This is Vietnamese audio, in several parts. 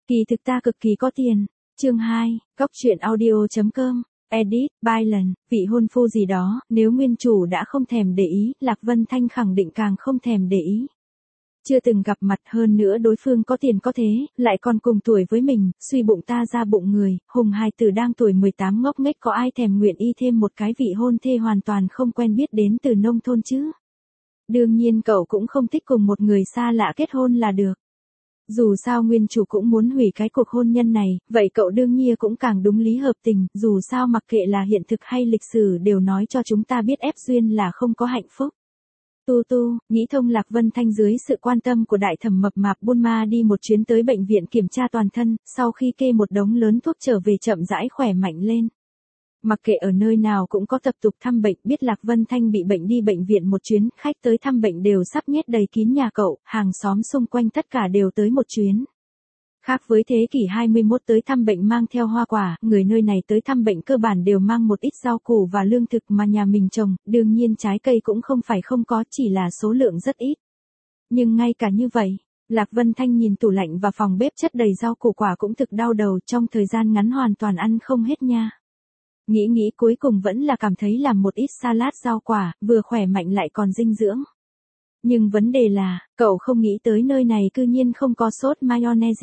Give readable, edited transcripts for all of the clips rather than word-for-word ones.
Kỳ thực ta cực kỳ có tiền. Chương 2, Góc truyện audio.com, edit, by lần, vị hôn phu gì đó, nếu nguyên chủ đã không thèm để ý, Lạc Vân Thanh khẳng định càng không thèm để ý. Chưa từng gặp mặt, hơn nữa đối phương có tiền có thế, lại còn cùng tuổi với mình, suy bụng ta ra bụng người, hùng hài tử đang tuổi 18 ngốc nghếch, có ai thèm nguyện y thêm một cái vị hôn thê hoàn toàn không quen biết đến từ nông thôn chứ. Đương nhiên cậu cũng không thích cùng một người xa lạ kết hôn là được. Dù sao nguyên chủ cũng muốn hủy cái cuộc hôn nhân này, vậy cậu đương nhiên cũng càng đúng lý hợp tình, dù sao mặc kệ là hiện thực hay lịch sử đều nói cho chúng ta biết ép duyên là không có hạnh phúc. Nghĩ thông, Lạc Vân Thanh dưới sự quan tâm của đại thẩm mập mạp Bulma đi một chuyến tới bệnh viện kiểm tra toàn thân, sau khi kê một đống lớn thuốc trở về chậm rãi khỏe mạnh lên. Mặc kệ ở nơi nào cũng có tập tục thăm bệnh, biết Lạc Vân Thanh bị bệnh đi bệnh viện một chuyến, khách tới thăm bệnh đều sắp nhét đầy kín nhà cậu, hàng xóm xung quanh tất cả đều tới một chuyến. Khác với thế kỷ 21 tới thăm bệnh mang theo hoa quả, người nơi này tới thăm bệnh cơ bản đều mang một ít rau củ và lương thực mà nhà mình trồng, đương nhiên trái cây cũng không phải không có, chỉ là số lượng rất ít. Nhưng ngay cả như vậy, Lạc Vân Thanh nhìn tủ lạnh và phòng bếp chất đầy rau củ quả cũng thực đau đầu, trong thời gian ngắn hoàn toàn ăn không hết nha. Nghĩ cuối cùng vẫn là cảm thấy làm một ít salad rau quả, vừa khỏe mạnh lại còn dinh dưỡng. Nhưng vấn đề là, cậu không nghĩ tới nơi này cư nhiên không có sốt mayonnaise.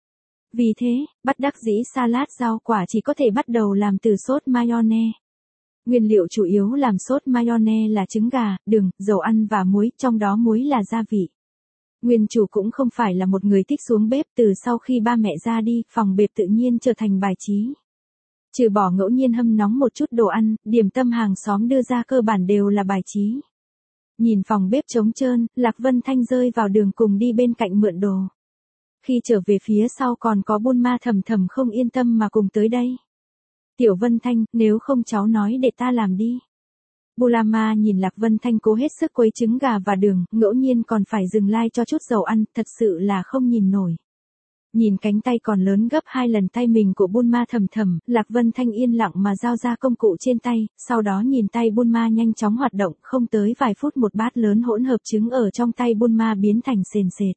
Vì thế, bất đắc dĩ salad rau quả chỉ có thể bắt đầu làm từ sốt mayonnaise. Nguyên liệu chủ yếu làm sốt mayonnaise là trứng gà, đường, dầu ăn và muối, trong đó muối là gia vị. Nguyên chủ cũng không phải là một người thích xuống bếp, từ sau khi ba mẹ ra đi, phòng bếp tự nhiên trở thành bài trí. Trừ bỏ ngẫu nhiên hâm nóng một chút đồ ăn, điểm tâm hàng xóm đưa ra cơ bản đều là bài trí. Nhìn phòng bếp trống trơn, Lạc Vân Thanh rơi vào đường cùng đi bên cạnh mượn đồ. Khi trở về phía sau còn có Bulma thầm thầm không yên tâm mà cùng tới đây. Tiểu Vân Thanh, nếu không cháu nói để ta làm đi. Bulma nhìn Lạc Vân Thanh cố hết sức quấy trứng gà và đường, ngẫu nhiên còn phải dừng like cho chút dầu ăn, thật sự là không nhìn nổi. Nhìn cánh tay còn lớn gấp 2 lần tay mình của Bulma thầm thầm, Lạc Vân Thanh yên lặng mà giao ra công cụ trên tay, sau đó nhìn tay Bulma nhanh chóng hoạt động, không tới vài phút một bát lớn hỗn hợp trứng ở trong tay Bulma biến thành sền sệt.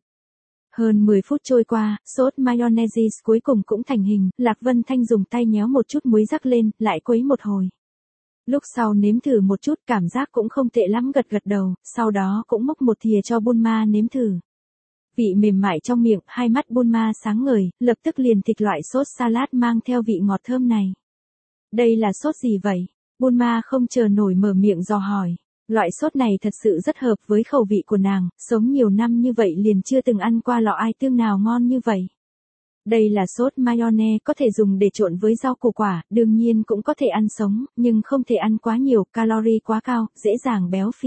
Hơn 10 phút trôi qua, sốt mayonnaise cuối cùng cũng thành hình, Lạc Vân Thanh dùng tay nhéo một chút muối rắc lên, lại quấy một hồi. Lúc sau nếm thử một chút, cảm giác cũng không tệ lắm, gật gật đầu, sau đó cũng múc một thìa cho Bulma nếm thử. Vị mềm mại trong miệng, hai mắt Bulma sáng ngời, lập tức liền thịt loại sốt salad mang theo vị ngọt thơm này. Đây là sốt gì vậy? Bulma không chờ nổi mở miệng dò hỏi. Loại sốt này thật sự rất hợp với khẩu vị của nàng, sống nhiều năm như vậy liền chưa từng ăn qua lọ ai tương nào ngon như vậy. Đây là sốt mayonnaise, có thể dùng để trộn với rau củ quả, đương nhiên cũng có thể ăn sống, nhưng không thể ăn quá nhiều, calorie quá cao, dễ dàng béo phì.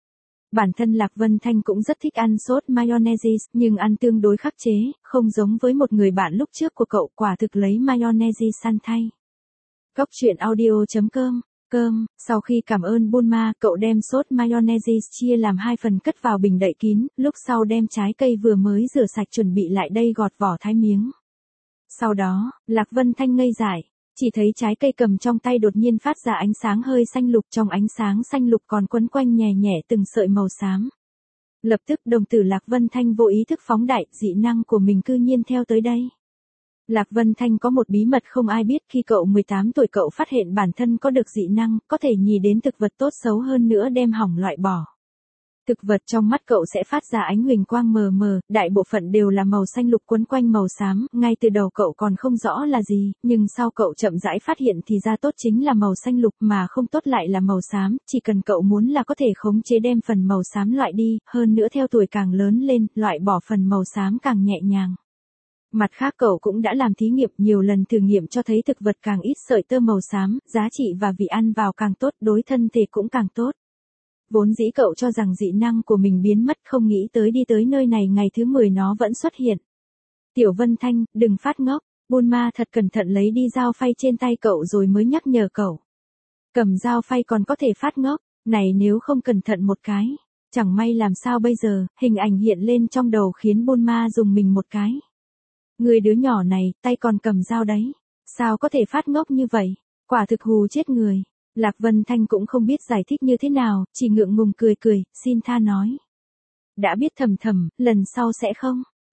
Bản thân Lạc Vân Thanh cũng rất thích ăn sốt mayonnaise, nhưng ăn tương đối khắc chế, không giống với một người bạn lúc trước của cậu, quả thực lấy mayonnaise săn thay. Góc truyện audio.com. Sau khi cảm ơn Bulma, cậu đem sốt mayonnaise chia làm 2 phần cất vào bình đậy kín, lúc sau đem trái cây vừa mới rửa sạch chuẩn bị lại đây gọt vỏ thái miếng. Sau đó, Lạc Vân Thanh ngây dại, chỉ thấy trái cây cầm trong tay đột nhiên phát ra ánh sáng hơi xanh lục, trong ánh sáng xanh lục còn quấn quanh nhẹ nhẹ từng sợi màu xám. Lập tức đồng tử Lạc Vân Thanh vô ý thức phóng đại, dị năng của mình cư nhiên theo tới đây. Lạc Vân Thanh có một bí mật không ai biết, khi cậu 18 tuổi cậu phát hiện bản thân có được dị năng, có thể nhìn đến thực vật tốt xấu hơn nữa đem hỏng loại bỏ. Thực vật trong mắt cậu sẽ phát ra ánh huỳnh quang mờ mờ, đại bộ phận đều là màu xanh lục quấn quanh màu xám, ngay từ đầu cậu còn không rõ là gì, nhưng sau cậu chậm rãi phát hiện thì ra tốt chính là màu xanh lục mà không tốt lại là màu xám, chỉ cần cậu muốn là có thể khống chế đem phần màu xám loại đi, hơn nữa theo tuổi càng lớn lên, loại bỏ phần màu xám càng nhẹ nhàng. Mặt khác cậu cũng đã làm thí nghiệm, nhiều lần thử nghiệm cho thấy thực vật càng ít sợi tơ màu xám, giá trị và vị ăn vào càng tốt, đối thân thể cũng càng tốt. Vốn dĩ cậu cho rằng dị năng của mình biến mất, không nghĩ tới đi tới nơi này ngày thứ 10 nó vẫn xuất hiện. Tiểu Vân Thanh, đừng phát ngốc. Bulma thật cẩn thận lấy đi dao phay trên tay cậu rồi mới nhắc nhở cậu. Cầm dao phay còn có thể phát ngốc, này nếu không cẩn thận một cái, chẳng may làm sao bây giờ, hình ảnh hiện lên trong đầu khiến Bulma dùng mình một cái. Người đứa nhỏ này, tay còn cầm dao đấy, sao có thể phát ngốc như vậy, quả thực hù chết người. Lạc Vân Thanh cũng không biết giải thích như thế nào, chỉ ngượng ngùng cười, xin tha nói. Đã biết thầm thầm, lần sau sẽ không.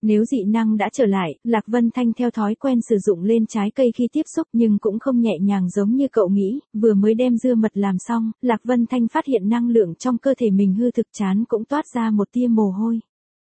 Nếu dị năng đã trở lại, Lạc Vân Thanh theo thói quen sử dụng lên trái cây khi tiếp xúc nhưng cũng không nhẹ nhàng giống như cậu nghĩ, vừa mới đem dưa mật làm xong, Lạc Vân Thanh phát hiện năng lượng trong cơ thể mình hư thực chán cũng toát ra một tia mồ hôi.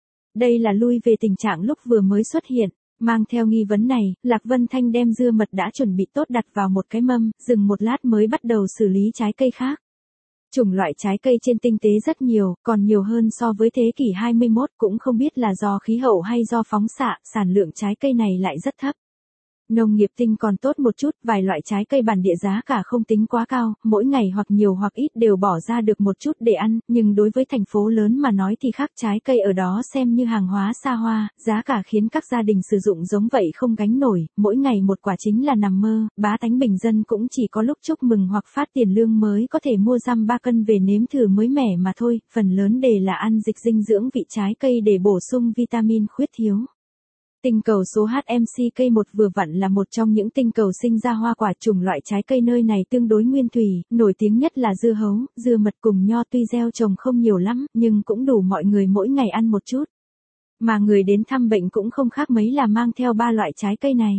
Đây là lui về tình trạng lúc vừa mới xuất hiện. Mang theo nghi vấn này, Lạc Vân Thanh đem dưa mật đã chuẩn bị tốt đặt vào một cái mâm, dừng một lát mới bắt đầu xử lý trái cây khác. Chủng loại trái cây trên tinh tế rất nhiều, còn nhiều hơn so với thế kỷ 21, cũng không biết là do khí hậu hay do phóng xạ, sản lượng trái cây này lại rất thấp. Nông nghiệp tinh còn tốt một chút, vài loại trái cây bản địa giá cả không tính quá cao, mỗi ngày hoặc nhiều hoặc ít đều bỏ ra được một chút để ăn, nhưng đối với thành phố lớn mà nói thì khác, trái cây ở đó xem như hàng hóa xa hoa, giá cả khiến các gia đình sử dụng giống vậy không gánh nổi, mỗi ngày một quả chính là nằm mơ, bá tánh bình dân cũng chỉ có lúc chúc mừng hoặc phát tiền lương mới có thể mua răm 3 cân về nếm thử mới mẻ mà thôi, phần lớn đều là ăn dịch dinh dưỡng vị trái cây để bổ sung vitamin khuyết thiếu. Tinh cầu số HMCK1 vừa vặn là một trong những tinh cầu sinh ra hoa quả, chủng loại trái cây nơi này tương đối nguyên thủy, nổi tiếng nhất là dưa hấu, dưa mật cùng nho, tuy gieo trồng không nhiều lắm, nhưng cũng đủ mọi người mỗi ngày ăn một chút. Mà người đến thăm bệnh cũng không khác mấy là mang theo 3 loại trái cây này.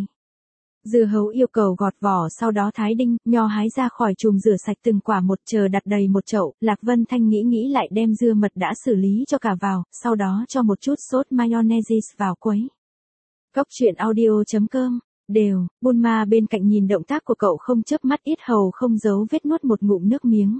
Dưa hấu yêu cầu gọt vỏ sau đó thái đinh, nho hái ra khỏi chùm rửa sạch từng quả một, chờ đặt đầy một chậu, Lạc Vân Thanh nghĩ lại đem dưa mật đã xử lý cho cả vào, sau đó cho một chút sốt mayonnaise vào quấy. Cóc truyện audio.com, đều, Bulma bên cạnh nhìn động tác của cậu không chớp mắt, yết hầu không giấu vết nuốt một ngụm nước miếng.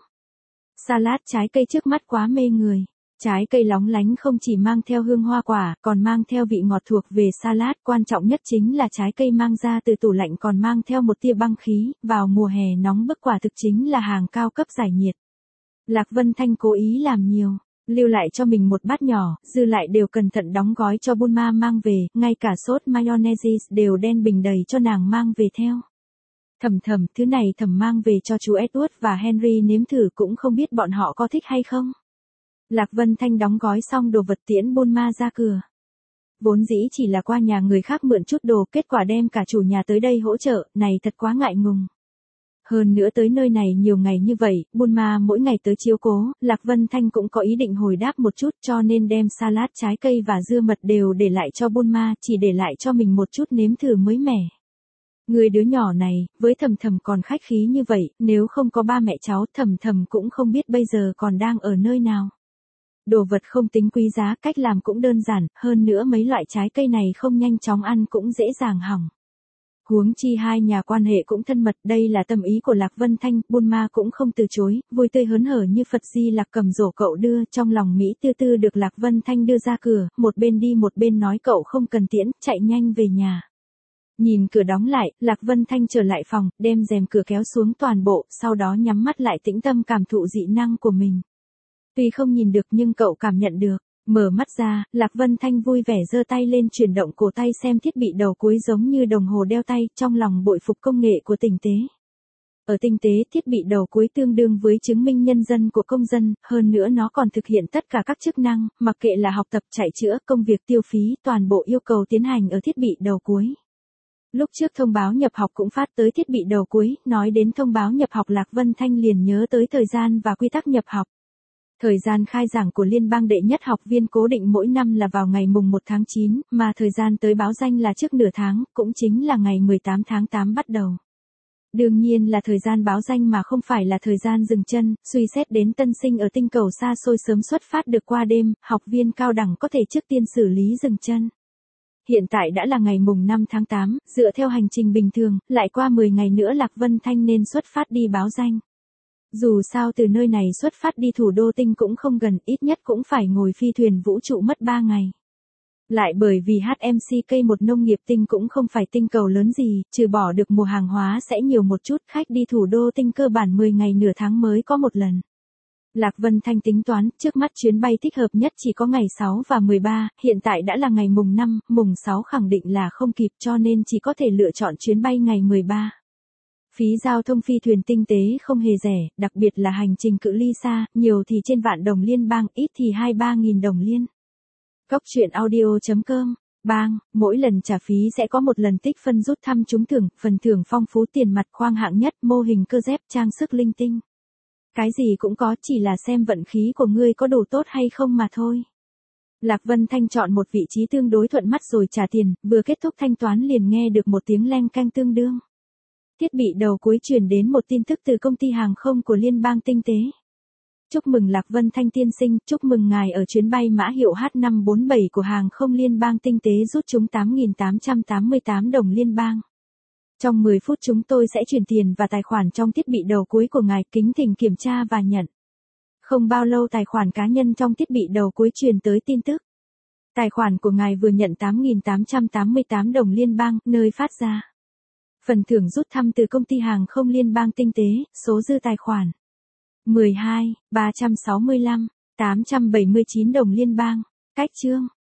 Salad trái cây trước mắt quá mê người. Trái cây lóng lánh không chỉ mang theo hương hoa quả, còn mang theo vị ngọt thuộc về salad, quan trọng nhất chính là trái cây mang ra từ tủ lạnh còn mang theo một tia băng khí, vào mùa hè nóng bức quả thực chính là hàng cao cấp giải nhiệt. Lạc Vân Thanh cố ý làm nhiều, lưu lại cho mình một bát nhỏ, dư lại đều cẩn thận đóng gói cho Bulma mang về, ngay cả sốt mayonnaise đều đen bình đầy cho nàng mang về theo. Thầm, thứ này thầm mang về cho chú Edward và Henry nếm thử, cũng không biết bọn họ có thích hay không. Lạc Vân Thanh đóng gói xong đồ vật tiễn Bulma ra cửa. Vốn dĩ chỉ là qua nhà người khác mượn chút đồ, kết quả đem cả chủ nhà tới đây hỗ trợ, này thật quá ngại ngùng. Hơn nữa tới nơi này nhiều ngày như vậy, Bulma mỗi ngày tới chiếu cố, Lạc Vân Thanh cũng có ý định hồi đáp một chút, cho nên đem salad trái cây và dưa mật đều để lại cho Bulma, chỉ để lại cho mình một chút nếm thử mới mẻ. Người đứa nhỏ này, với Thầm còn khách khí như vậy, nếu không có ba mẹ cháu, Thầm cũng không biết bây giờ còn đang ở nơi nào. Đồ vật không tính quý giá, cách làm cũng đơn giản, hơn nữa mấy loại trái cây này không nhanh chóng ăn cũng dễ dàng hỏng. Huống chi hai nhà quan hệ cũng thân mật, đây là tâm ý của Lạc Vân Thanh, Bulma cũng không từ chối, vui tươi hớn hở như Phật Di Lặc cầm rổ cậu đưa, trong lòng Mỹ tư được Lạc Vân Thanh đưa ra cửa, một bên đi một bên nói cậu không cần tiễn, chạy nhanh về nhà. Nhìn cửa đóng lại, Lạc Vân Thanh trở lại phòng, đem rèm cửa kéo xuống toàn bộ, sau đó nhắm mắt lại tĩnh tâm cảm thụ dị năng của mình. Tuy không nhìn được nhưng cậu cảm nhận được. Mở mắt ra, Lạc Vân Thanh vui vẻ giơ tay lên chuyển động cổ tay xem thiết bị đầu cuối giống như đồng hồ đeo tay, trong lòng bội phục công nghệ của Tinh Tế. Ở Tinh Tế, thiết bị đầu cuối tương đương với chứng minh nhân dân của công dân, hơn nữa nó còn thực hiện tất cả các chức năng, mặc kệ là học tập, chạy chữa, công việc, tiêu phí, toàn bộ yêu cầu tiến hành ở thiết bị đầu cuối. Lúc trước thông báo nhập học cũng phát tới thiết bị đầu cuối, nói đến thông báo nhập học Lạc Vân Thanh liền nhớ tới thời gian và quy tắc nhập học. Thời gian khai giảng của liên bang đệ nhất học viên cố định mỗi năm là vào ngày mùng 1 tháng 9, mà thời gian tới báo danh là trước nửa tháng, cũng chính là ngày 18 tháng 8 bắt đầu. Đương nhiên là thời gian báo danh mà không phải là thời gian dừng chân, suy xét đến tân sinh ở tinh cầu xa xôi sớm xuất phát được qua đêm, học viên cao đẳng có thể trước tiên xử lý dừng chân. Hiện tại đã là ngày mùng 5 tháng 8, dựa theo hành trình bình thường, lại qua 10 ngày nữa Lạc Vân Thanh nên xuất phát đi báo danh. Dù sao từ nơi này xuất phát đi thủ đô tinh cũng không gần, ít nhất cũng phải ngồi phi thuyền vũ trụ mất 3 ngày. Lại bởi vì HMCK một nông nghiệp tinh cũng không phải tinh cầu lớn gì, trừ bỏ được mùa hàng hóa sẽ nhiều một chút, khách đi thủ đô tinh cơ bản 10 ngày nửa tháng mới có một lần. Lạc Vân Thanh tính toán, trước mắt chuyến bay thích hợp nhất chỉ có ngày 6 và 13, hiện tại đã là ngày mùng 5, mùng 6 khẳng định là không kịp cho nên chỉ có thể lựa chọn chuyến bay ngày 13. Phí giao thông phi thuyền Tinh Tế không hề rẻ, đặc biệt là hành trình cự ly xa, nhiều thì trên vạn đồng liên bang, ít thì 2-3 nghìn đồng liên. Cóc truyện audio.com, bang, mỗi lần trả phí sẽ có một lần tích phân rút thăm trúng thưởng, phần thưởng phong phú, tiền mặt khoang hạng nhất, mô hình cơ dép, trang sức linh tinh. Cái gì cũng có, chỉ là xem vận khí của ngươi có đủ tốt hay không mà thôi. Lạc Vân Thanh chọn một vị trí tương đối thuận mắt rồi trả tiền, vừa kết thúc thanh toán liền nghe được một tiếng leng keng tương đương. Thiết bị đầu cuối truyền đến một tin tức từ công ty hàng không của Liên bang Tinh tế. Chúc mừng Lạc Vân Thanh tiên sinh, chúc mừng ngài ở chuyến bay mã hiệu H547 của hàng không Liên bang Tinh tế rút trúng 8.888 đồng liên bang. Trong 10 phút chúng tôi sẽ chuyển tiền vào tài khoản trong thiết bị đầu cuối của ngài, kính thỉnh kiểm tra và nhận. Không bao lâu tài khoản cá nhân trong thiết bị đầu cuối truyền tới tin tức. Tài khoản của ngài vừa nhận 8.888 đồng liên bang, nơi phát ra. Phần thưởng rút thăm từ công ty hàng không Liên bang Tinh tế, số dư tài khoản. 12, 365, 879 đồng liên bang. Cách chương.